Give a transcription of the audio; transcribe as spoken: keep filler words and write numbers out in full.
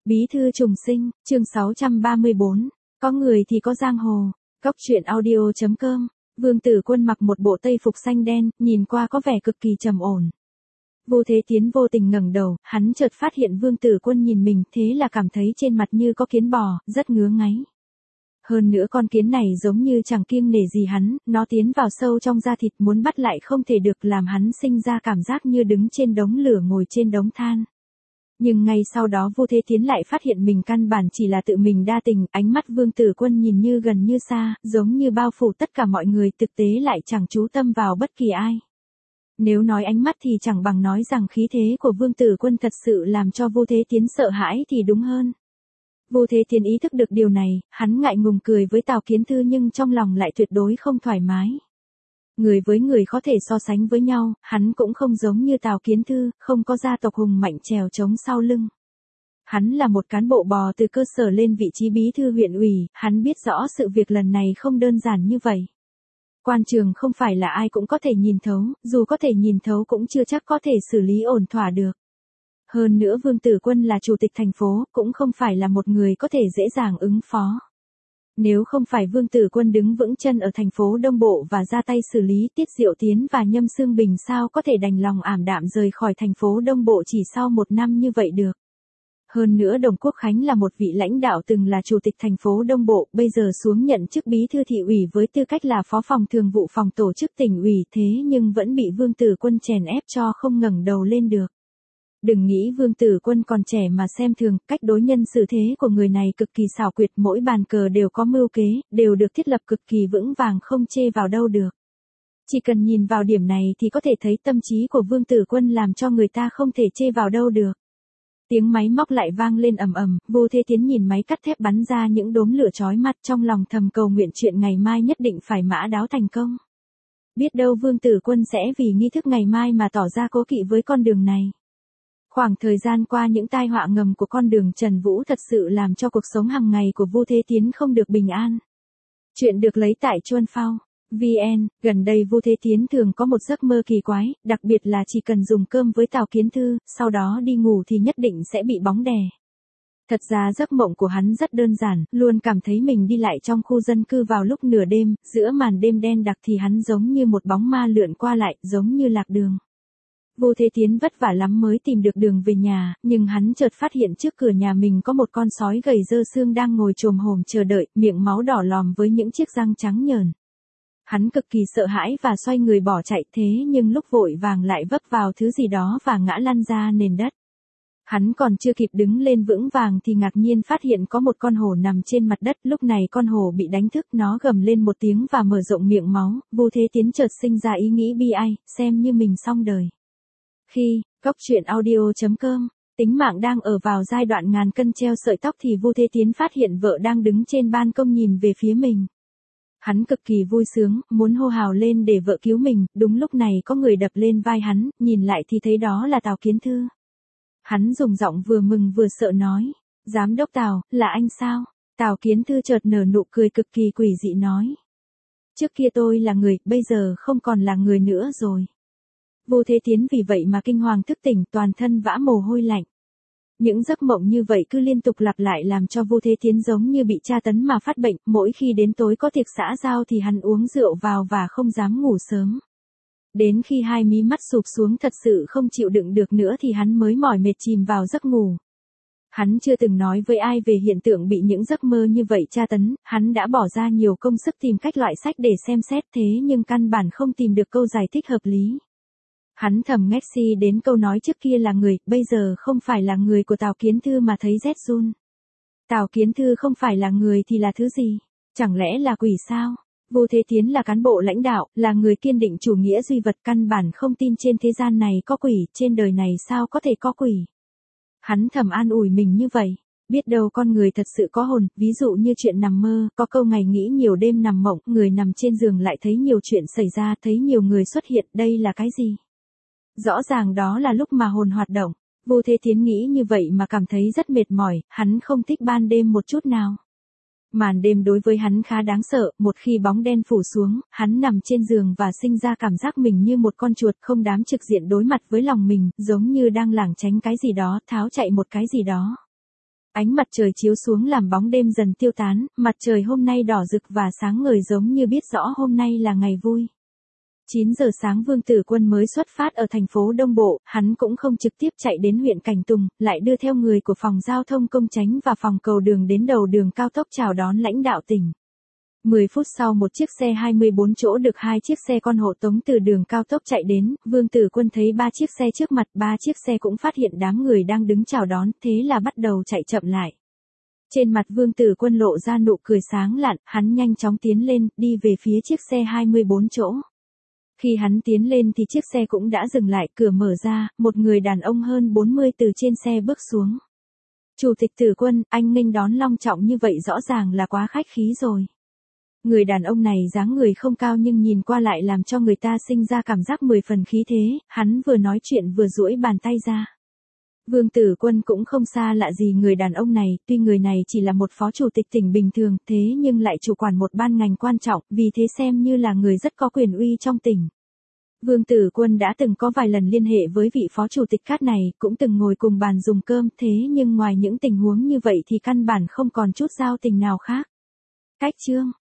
Bí thư trùng sinh, chương sáu trăm ba mươi bốn. Có người thì có giang hồ. Cóc truyện audio chấm com. Vương Tử Quân mặc một bộ tây phục xanh đen, nhìn qua có vẻ cực kỳ trầm ổn. Vu Thế Tiến vô tình ngẩng đầu, hắn chợt phát hiện Vương Tử Quân nhìn mình, thế là cảm thấy trên mặt như có kiến bò, rất ngứa ngáy. Hơn nữa con kiến này giống như chẳng kiêng nể gì hắn, nó tiến vào sâu trong da thịt muốn bắt lại không thể được, làm hắn sinh ra cảm giác như đứng trên đống lửa ngồi trên đống than. Nhưng ngay sau đó Vu Thế Tiến lại phát hiện mình căn bản chỉ là tự mình đa tình, ánh mắt Vương Tử Quân nhìn như gần như xa, giống như bao phủ tất cả mọi người, thực tế lại chẳng chú tâm vào bất kỳ ai. Nếu nói ánh mắt thì chẳng bằng nói rằng khí thế của Vương Tử Quân thật sự làm cho Vu Thế Tiến sợ hãi thì đúng hơn. Vu Thế Tiến ý thức được điều này, hắn ngại ngùng cười với Tào Kiến Thư nhưng trong lòng lại tuyệt đối không thoải mái. Người với người có thể so sánh với nhau, hắn cũng không giống như Tào Kiến Thư, không có gia tộc hùng mạnh trèo trống sau lưng. Hắn là một cán bộ bò từ cơ sở lên vị trí bí thư huyện ủy, hắn biết rõ sự việc lần này không đơn giản như vậy. Quan trường không phải là ai cũng có thể nhìn thấu, dù có thể nhìn thấu cũng chưa chắc có thể xử lý ổn thỏa được. Hơn nữa Vương Tử Quân là chủ tịch thành phố, cũng không phải là một người có thể dễ dàng ứng phó. Nếu không phải Vương Tử Quân đứng vững chân ở thành phố Đông Bộ và ra tay xử lý, Tiết Diệu Tiến và Nhâm Xương Bình sao có thể đành lòng ảm đạm rời khỏi thành phố Đông Bộ chỉ sau một năm như vậy được. Hơn nữa Đồng Quốc Khánh là một vị lãnh đạo từng là chủ tịch thành phố Đông Bộ, bây giờ xuống nhận chức bí thư thị ủy với tư cách là phó phòng thường vụ phòng tổ chức tỉnh ủy, thế nhưng vẫn bị Vương Tử Quân chèn ép cho không ngẩng đầu lên được. Đừng nghĩ Vương Tử Quân còn trẻ mà xem thường, cách đối nhân xử thế của người này cực kỳ xảo quyệt, mỗi bàn cờ đều có mưu kế, đều được thiết lập cực kỳ vững vàng, không chê vào đâu được. Chỉ cần nhìn vào điểm này thì có thể thấy tâm trí của Vương Tử Quân làm cho người ta không thể chê vào đâu được. Tiếng máy móc lại vang lên ầm ầm, Vu Thế Tiến nhìn máy cắt thép bắn ra những đốm lửa chói mắt, trong lòng thầm cầu nguyện chuyện ngày mai nhất định phải mã đáo thành công. Biết đâu Vương Tử Quân sẽ vì nghi thức ngày mai mà tỏ ra cố kỵ với con đường này. Khoảng thời gian qua những tai họa ngầm của con đường Trần Vũ thật sự làm cho cuộc sống hàng ngày của Vu Thế Tiến không được bình an. Chuyện được lấy tại Chuan Phao. vê en, gần đây Vu Thế Tiến thường có một giấc mơ kỳ quái, đặc biệt là chỉ cần dùng cơm với Tào Kiến Thư, sau đó đi ngủ thì nhất định sẽ bị bóng đè. Thật ra giấc mộng của hắn rất đơn giản, luôn cảm thấy mình đi lại trong khu dân cư vào lúc nửa đêm, giữa màn đêm đen đặc thì hắn giống như một bóng ma lượn qua lại, giống như lạc đường. Vu Thế Tiến vất vả lắm mới tìm được đường về nhà, nhưng hắn chợt phát hiện trước cửa nhà mình có một con sói gầy dơ xương đang ngồi chồm hổm chờ đợi, miệng máu đỏ lòm với những chiếc răng trắng nhờn. Hắn cực kỳ sợ hãi và xoay người bỏ chạy, thế nhưng lúc vội vàng lại vấp vào thứ gì đó và ngã lăn ra nền đất. Hắn còn chưa kịp đứng lên vững vàng thì ngạc nhiên phát hiện có một con hổ nằm trên mặt đất, lúc này con hổ bị đánh thức, nó gầm lên một tiếng và mở rộng miệng máu, Vu Thế Tiến chợt sinh ra ý nghĩ bi ai, xem như mình xong đời. Khi, cóc truyện audio chấm com, tính mạng đang ở vào giai đoạn ngàn cân treo sợi tóc thì Vu Thế Tiến phát hiện vợ đang đứng trên ban công nhìn về phía mình. Hắn cực kỳ vui sướng, muốn hô hào lên để vợ cứu mình, đúng lúc này có người đập lên vai hắn, nhìn lại thì thấy đó là Tào Kiến Thư. Hắn dùng giọng vừa mừng vừa sợ nói, Giám đốc Tào, là anh sao? Tào Kiến Thư chợt nở nụ cười cực kỳ quỷ dị nói. Trước kia tôi là người, bây giờ không còn là người nữa rồi. Vu Thế Tiến vì vậy mà kinh hoàng thức tỉnh, toàn thân vã mồ hôi lạnh. Những giấc mộng như vậy cứ liên tục lặp lại làm cho Vu Thế Tiến giống như bị tra tấn mà phát bệnh, mỗi khi đến tối có tiệc xã giao thì hắn uống rượu vào và không dám ngủ sớm. Đến khi hai mí mắt sụp xuống thật sự không chịu đựng được nữa thì hắn mới mỏi mệt chìm vào giấc ngủ. Hắn chưa từng nói với ai về hiện tượng bị những giấc mơ như vậy tra tấn, hắn đã bỏ ra nhiều công sức tìm cách loại sách để xem xét thế nhưng căn bản không tìm được câu giải thích hợp lý. Hắn thầm ngét si đến câu nói trước kia là người, bây giờ không phải là người của Tào Kiến Thư mà thấy rét run. Tào Kiến Thư không phải là người thì là thứ gì? Chẳng lẽ là quỷ sao? Vu Thế Tiến là cán bộ lãnh đạo, là người kiên định chủ nghĩa duy vật, căn bản không tin trên thế gian này có quỷ, trên đời này sao có thể có quỷ. Hắn thầm an ủi mình như vậy. Biết đâu con người thật sự có hồn, ví dụ như chuyện nằm mơ, có câu ngày nghĩ nhiều đêm nằm mộng, người nằm trên giường lại thấy nhiều chuyện xảy ra, thấy nhiều người xuất hiện, đây là cái gì? Rõ ràng đó là lúc mà hồn hoạt động. Vu Thế Tiến nghĩ như vậy mà cảm thấy rất mệt mỏi, hắn không thích ban đêm một chút nào. Màn đêm đối với hắn khá đáng sợ, một khi bóng đen phủ xuống, hắn nằm trên giường và sinh ra cảm giác mình như một con chuột không dám trực diện đối mặt với lòng mình, giống như đang lảng tránh cái gì đó, tháo chạy một cái gì đó. Ánh mặt trời chiếu xuống làm bóng đêm dần tiêu tán, mặt trời hôm nay đỏ rực và sáng ngời giống như biết rõ hôm nay là ngày vui. chín giờ sáng Vương Tử Quân mới xuất phát ở thành phố Đông Bộ, hắn cũng không trực tiếp chạy đến huyện Cảnh Tùng, lại đưa theo người của phòng giao thông công chánh và phòng cầu đường đến đầu đường cao tốc chào đón lãnh đạo tỉnh. mười phút sau một chiếc xe hai mươi bốn chỗ được hai chiếc xe con hộ tống từ đường cao tốc chạy đến, Vương Tử Quân thấy ba chiếc xe trước mặt, ba chiếc xe cũng phát hiện đám người đang đứng chào đón, thế là bắt đầu chạy chậm lại. Trên mặt Vương Tử Quân lộ ra nụ cười sáng lạn, hắn nhanh chóng tiến lên, đi về phía chiếc xe hai mươi bốn chỗ. Khi hắn tiến lên thì chiếc xe cũng đã dừng lại, cửa mở ra, một người đàn ông hơn bốn mươi từ trên xe bước xuống. Chủ tịch Tử Quân, anh nghênh đón long trọng như vậy rõ ràng là quá khách khí rồi. Người đàn ông này dáng người không cao nhưng nhìn qua lại làm cho người ta sinh ra cảm giác mười phần khí thế, hắn vừa nói chuyện vừa duỗi bàn tay ra. Vương Tử Quân cũng không xa lạ gì người đàn ông này, tuy người này chỉ là một phó chủ tịch tỉnh bình thường, thế nhưng lại chủ quản một ban ngành quan trọng, vì thế xem như là người rất có quyền uy trong tỉnh. Vương Tử Quân đã từng có vài lần liên hệ với vị phó chủ tịch Cát này, cũng từng ngồi cùng bàn dùng cơm, thế nhưng ngoài những tình huống như vậy thì căn bản không còn chút giao tình nào khác. Cách chương